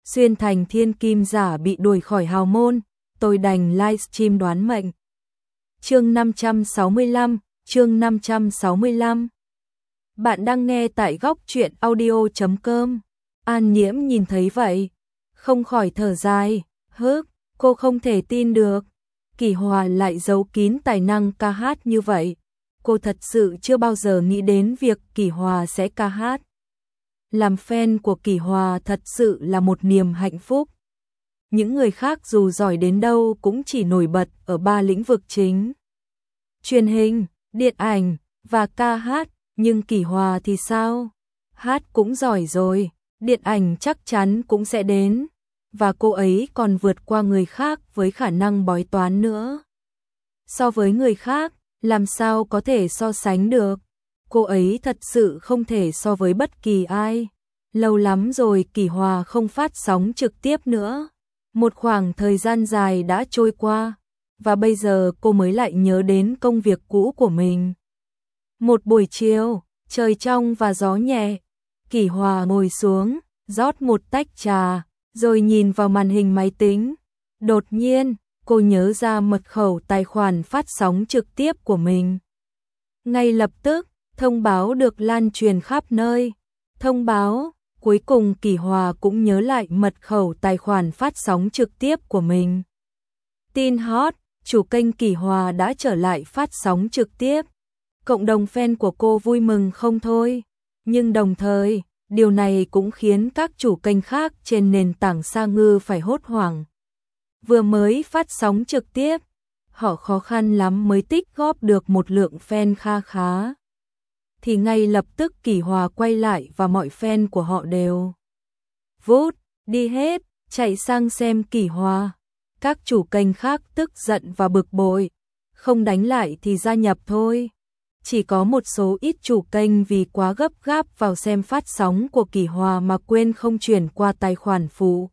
xuyên thành thiên kim giả bị đuổi khỏi hào môn, tôi đành livestream đoán mệnh. Chương 565, chương 565. Bạn đang nghe tại góc truyện audio.com. An Nhiễm nhìn thấy vậy, không khỏi thở dài, cô không thể tin được. Kỷ Hòa lại giấu kín tài năng ca hát như vậy. Cô thật sự chưa bao giờ nghĩ đến việc Kỷ Hòa sẽ ca hát. Làm fan của Kỷ Hòa thật sự là một niềm hạnh phúc. Những người khác dù giỏi đến đâu cũng chỉ nổi bật ở 3 lĩnh vực chính: truyền hình, điện ảnh và ca hát, nhưng Kỷ Hòa thì sao? Hát cũng giỏi rồi, điện ảnh chắc chắn cũng sẽ đến, và cô ấy còn vượt qua người khác với khả năng bói toán nữa. So với người khác, làm sao có thể so sánh được? Cô ấy thật sự không thể so với bất kỳ ai. Lâu lắm rồi Kỷ Hòa không phát sóng trực tiếp nữa. Một khoảng thời gian dài đã trôi qua, và bây giờ cô mới lại nhớ đến công việc cũ của mình. Một buổi chiều, trời trong và gió nhẹ, Kỷ Hòa ngồi xuống, rót một tách trà, rồi nhìn vào màn hình máy tính. Đột nhiên, cô nhớ ra mật khẩu tài khoản phát sóng trực tiếp của mình. Ngay lập tức, thông báo được lan truyền khắp nơi. Thông báo, cuối cùng Kỷ Hòa cũng nhớ lại mật khẩu tài khoản phát sóng trực tiếp của mình. Tin hot, chủ kênh Kỷ Hòa đã trở lại phát sóng trực tiếp. Cộng đồng fan của cô vui mừng không thôi. Nhưng đồng thời, điều này cũng khiến các chủ kênh khác trên nền tảng Sa Ngư phải hốt hoảng. Vừa mới phát sóng trực tiếp, họ khó khăn lắm mới tích góp được một lượng fan kha khá. Thì ngay lập tức Kỷ Hòa quay lại và mọi fan của họ đều vút đi hết, chạy sang xem Kỷ Hòa. Các chủ kênh khác tức giận và bực bội, không đánh lại thì gia nhập thôi. Chỉ có một số ít chủ kênh vì quá gấp gáp vào xem phát sóng của Kỷ Hòa mà quên không chuyển qua tài khoản phụ.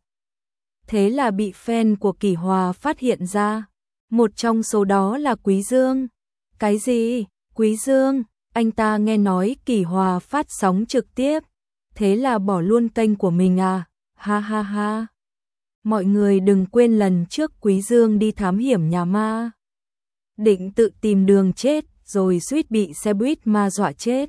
Thế là bị fan của Kỷ Hòa phát hiện ra. Một trong số đó là Quý Dương. Cái gì? Quý Dương? Anh ta nghe nói Kỷ Hòa phát sóng trực tiếp, thế là bỏ luôn kênh của mình à? Ha ha ha. Mọi người đừng quên lần trước Quý Dương đi thám hiểm nhà ma, định tự tìm đường chết rồi suýt bị xe buýt ma dọa chết.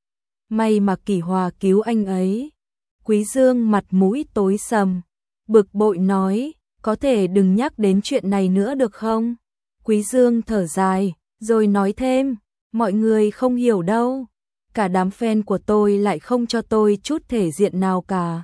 May mà Kỷ Hòa cứu anh ấy. Quý Dương mặt mũi tối sầm, bực bội nói, có thể đừng nhắc đến chuyện này nữa được không? Quý Dương thở dài, rồi nói thêm, mọi người không hiểu đâu. Cả đám fan của tôi lại không cho tôi chút thể diện nào cả.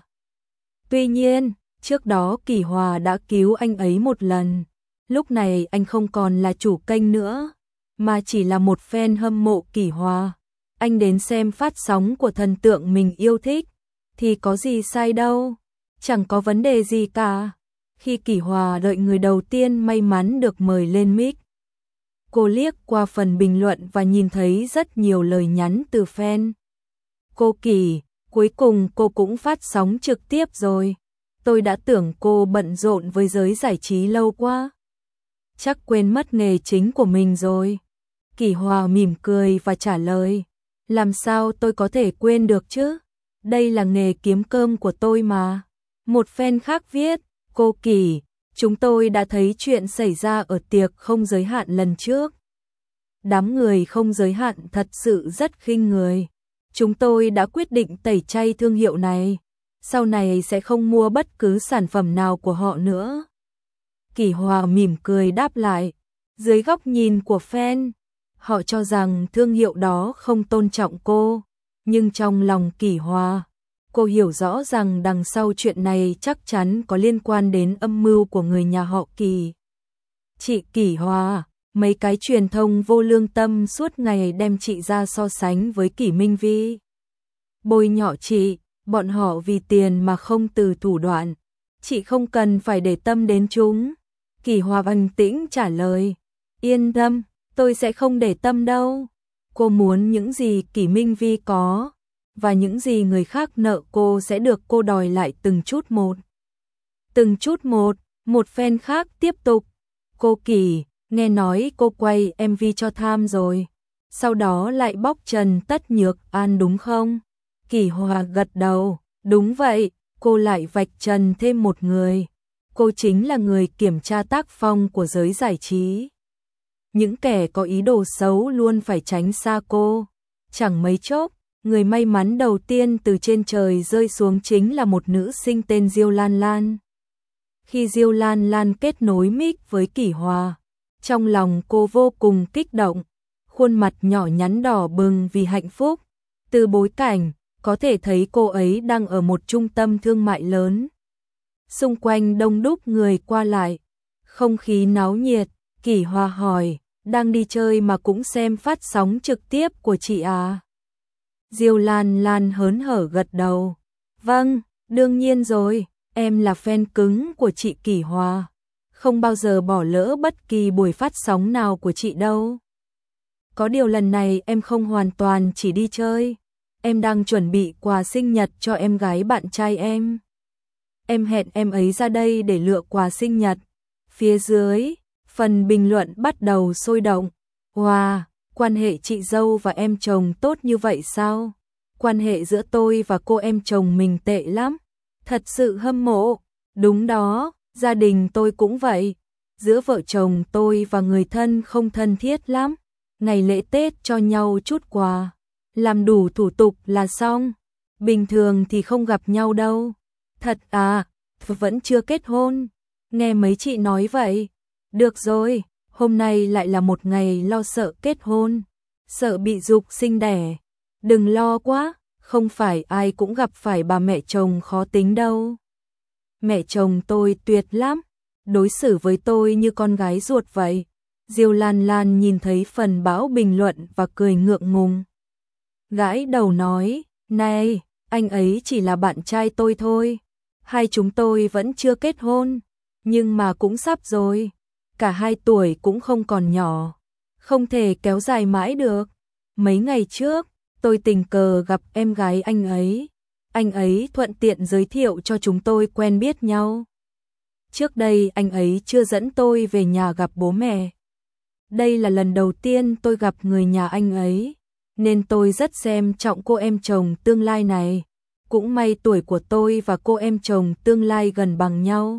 Tuy nhiên, trước đó Kỷ Hòa đã cứu anh ấy một lần. Lúc này anh không còn là chủ kênh nữa, mà chỉ là một fan hâm mộ Kỷ Hòa. Anh đến xem phát sóng của thần tượng mình yêu thích, thì có gì sai đâu, chẳng có vấn đề gì cả. Khi Kỷ Hòa đợi người đầu tiên may mắn được mời lên mic, cô liếc qua phần bình luận và nhìn thấy rất nhiều lời nhắn từ fan. Cô Kỷ, cuối cùng cô cũng phát sóng trực tiếp rồi. Tôi đã tưởng cô bận rộn với giới giải trí lâu quá. Chắc quên mất nghề chính của mình rồi. Kỷ Hòa mỉm cười và trả lời, làm sao tôi có thể quên được chứ? Đây là nghề kiếm cơm của tôi mà. Một fan khác viết, cô Kỷ, chúng tôi đã thấy chuyện xảy ra ở tiệc không giới hạn lần trước. Đám người không giới hạn thật sự rất khinh người. Chúng tôi đã quyết định tẩy chay thương hiệu này. Sau này sẽ không mua bất cứ sản phẩm nào của họ nữa. Kỷ Hòa mỉm cười đáp lại. Dưới góc nhìn của fan, họ cho rằng thương hiệu đó không tôn trọng cô. Nhưng trong lòng Kỷ Hòa, cô hiểu rõ rằng đằng sau chuyện này chắc chắn có liên quan đến âm mưu của người nhà họ Kỷ. Chị Kỷ Hòa, mấy cái truyền thông vô lương tâm suốt ngày đem chị ra so sánh với Kỷ Minh Vi. Bôi nhọ chị, bọn họ vì tiền mà không từ thủ đoạn. Chị không cần phải để tâm đến chúng. Kỷ Hòa bình tĩnh trả lời, yên tâm, tôi sẽ không để tâm đâu. Cô muốn những gì Kỷ Minh Vi có, và những gì người khác nợ cô sẽ được cô đòi lại từng chút một. Từng chút một, một fan khác tiếp tục. Cô Kỷ, nghe nói cô quay MV cho Tham rồi, sau đó lại bóc trần Tất Nhược An đúng không? Kỷ Hòa gật đầu, đúng vậy, cô lại vạch trần thêm một người. Cô chính là người kiểm tra tác phong của giới giải trí. Những kẻ có ý đồ xấu luôn phải tránh xa cô. Chẳng mấy chốc, người may mắn đầu tiên từ trên trời rơi xuống chính là một nữ sinh tên Diêu Lan Lan. Khi Diêu Lan Lan kết nối mic với Kỷ Hòa, trong lòng cô vô cùng kích động, khuôn mặt nhỏ nhắn đỏ bừng vì hạnh phúc. Từ bối cảnh, có thể thấy cô ấy đang ở một trung tâm thương mại lớn. Xung quanh đông đúc người qua lại, không khí náo nhiệt. Kỷ Hòa hỏi, đang đi chơi mà cũng xem phát sóng trực tiếp của chị à? Diêu Lan Lan hớn hở gật đầu. Vâng, đương nhiên rồi, em là fan cứng của chị Kỷ Hòa. Không bao giờ bỏ lỡ bất kỳ buổi phát sóng nào của chị đâu. Có điều lần này em không hoàn toàn chỉ đi chơi. Em đang chuẩn bị quà sinh nhật cho em gái bạn trai em. Em hẹn em ấy ra đây để lựa quà sinh nhật. Phía dưới, phần bình luận bắt đầu sôi động. Wow, quan hệ chị dâu và em chồng tốt như vậy sao? Quan hệ giữa tôi và cô em chồng mình tệ lắm. Thật sự hâm mộ. Đúng đó, gia đình tôi cũng vậy. Giữa vợ chồng tôi và người thân không thân thiết lắm. Ngày lễ Tết cho nhau chút quà. Làm đủ thủ tục là xong. Bình thường thì không gặp nhau đâu. Thật à, vẫn chưa kết hôn. Nghe mấy chị nói vậy. Được rồi, hôm nay lại là một ngày lo sợ kết hôn. Sợ bị giục sinh đẻ. Đừng lo quá, không phải ai cũng gặp phải bà mẹ chồng khó tính đâu. Mẹ chồng tôi tuyệt lắm, đối xử với tôi như con gái ruột vậy. Diêu Lan Lan nhìn thấy phần bão bình luận và cười ngượng ngùng. Gãi đầu nói, này, anh ấy chỉ là bạn trai tôi thôi. Hai chúng tôi vẫn chưa kết hôn, nhưng mà cũng sắp rồi. Cả hai tuổi cũng không còn nhỏ, không thể kéo dài mãi được. Mấy ngày trước, tôi tình cờ gặp em gái anh ấy thuận tiện giới thiệu cho chúng tôi quen biết nhau. Trước đây anh ấy chưa dẫn tôi về nhà gặp bố mẹ. Đây là lần đầu tiên tôi gặp người nhà anh ấy, nên tôi rất xem trọng cô em chồng tương lai này. Cũng may tuổi của tôi và cô em chồng tương lai gần bằng nhau.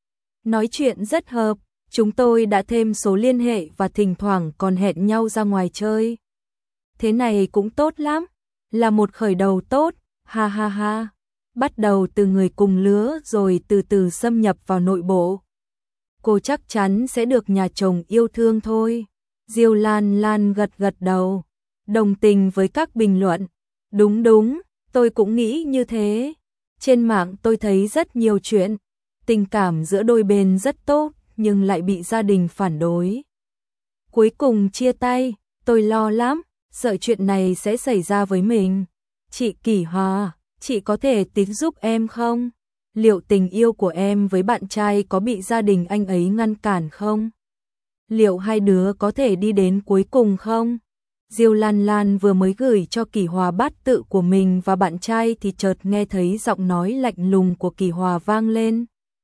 Nói chuyện rất hợp, chúng tôi đã thêm số liên hệ và thỉnh thoảng còn hẹn nhau ra ngoài chơi. Thế này cũng tốt lắm, là một khởi đầu tốt, ha ha ha. Bắt đầu từ người cùng lứa rồi từ từ xâm nhập vào nội bộ. Cô chắc chắn sẽ được nhà chồng yêu thương thôi. Diêu Lan Lan gật gật đầu, đồng tình với các bình luận. Đúng đúng, tôi cũng nghĩ như thế. Trên mạng tôi thấy rất nhiều chuyện, tình cảm giữa đôi bên rất tốt nhưng lại bị gia đình phản đối. Cuối cùng chia tay, tôi lo lắm, sợ chuyện này sẽ xảy ra với mình. Chị Kỷ Hòa, chị có thể tín giúp em không? Liệu tình yêu của em với bạn trai có bị gia đình anh ấy ngăn cản không? Liệu hai đứa có thể đi đến cuối cùng không? Diêu Lan Lan vừa mới gửi cho Kỷ Hòa bát tự của mình và bạn trai thì chợt nghe thấy giọng nói lạnh lùng của Kỷ Hòa vang lên.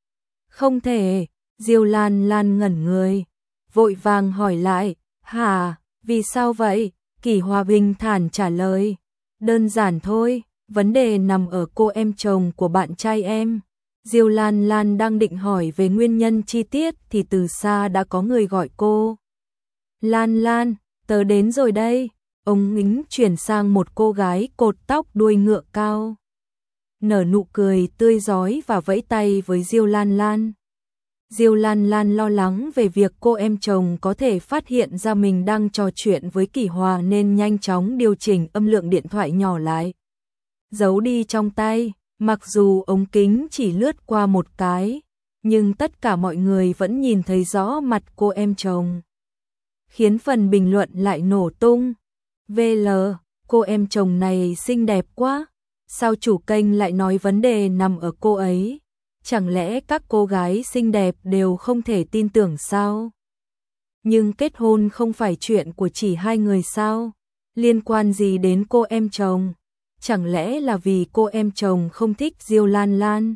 Không thể, Diêu Lan Lan ngẩn người, vội vàng hỏi lại, hả, vì sao vậy? Kỷ Hòa bình thản trả lời, đơn giản thôi, vấn đề nằm ở cô em chồng của bạn trai em. Diêu Lan Lan đang định hỏi về nguyên nhân chi tiết thì từ xa đã có người gọi cô. Lan Lan, tớ đến rồi đây. Ông ngính chuyển sang một cô gái cột tóc đuôi ngựa cao. Nở nụ cười tươi rói và vẫy tay với Diêu Lan Lan. Diêu Lan Lan lo lắng về việc cô em chồng có thể phát hiện ra mình đang trò chuyện với Kỷ Hòa nên nhanh chóng điều chỉnh âm lượng điện thoại nhỏ lại. Giấu đi trong tay, mặc dù ống kính chỉ lướt qua một cái, nhưng tất cả mọi người vẫn nhìn thấy rõ mặt cô em chồng. Khiến phần bình luận lại nổ tung. VL, cô em chồng này xinh đẹp quá. Sao chủ kênh lại nói vấn đề nằm ở cô ấy? Chẳng lẽ các cô gái xinh đẹp đều không thể tin tưởng sao? Nhưng kết hôn không phải chuyện của chỉ hai người sao? Liên quan gì đến cô em chồng? Chẳng lẽ là vì cô em chồng không thích Diêu Lan Lan?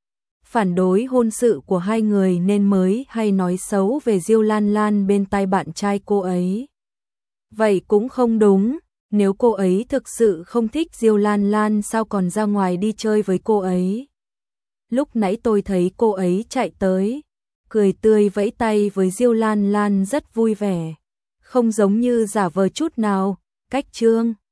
Phản đối hôn sự của hai người nên mới hay nói xấu về Diêu Lan Lan bên tai bạn trai cô ấy. Vậy cũng không đúng, nếu cô ấy thực sự không thích Diêu Lan Lan sao còn ra ngoài đi chơi với cô ấy? lúc nãy tôi thấy cô ấy chạy tới, cười tươi vẫy tay với Diêu Lan Lan rất vui vẻ, không giống như giả vờ chút nào, cách Trương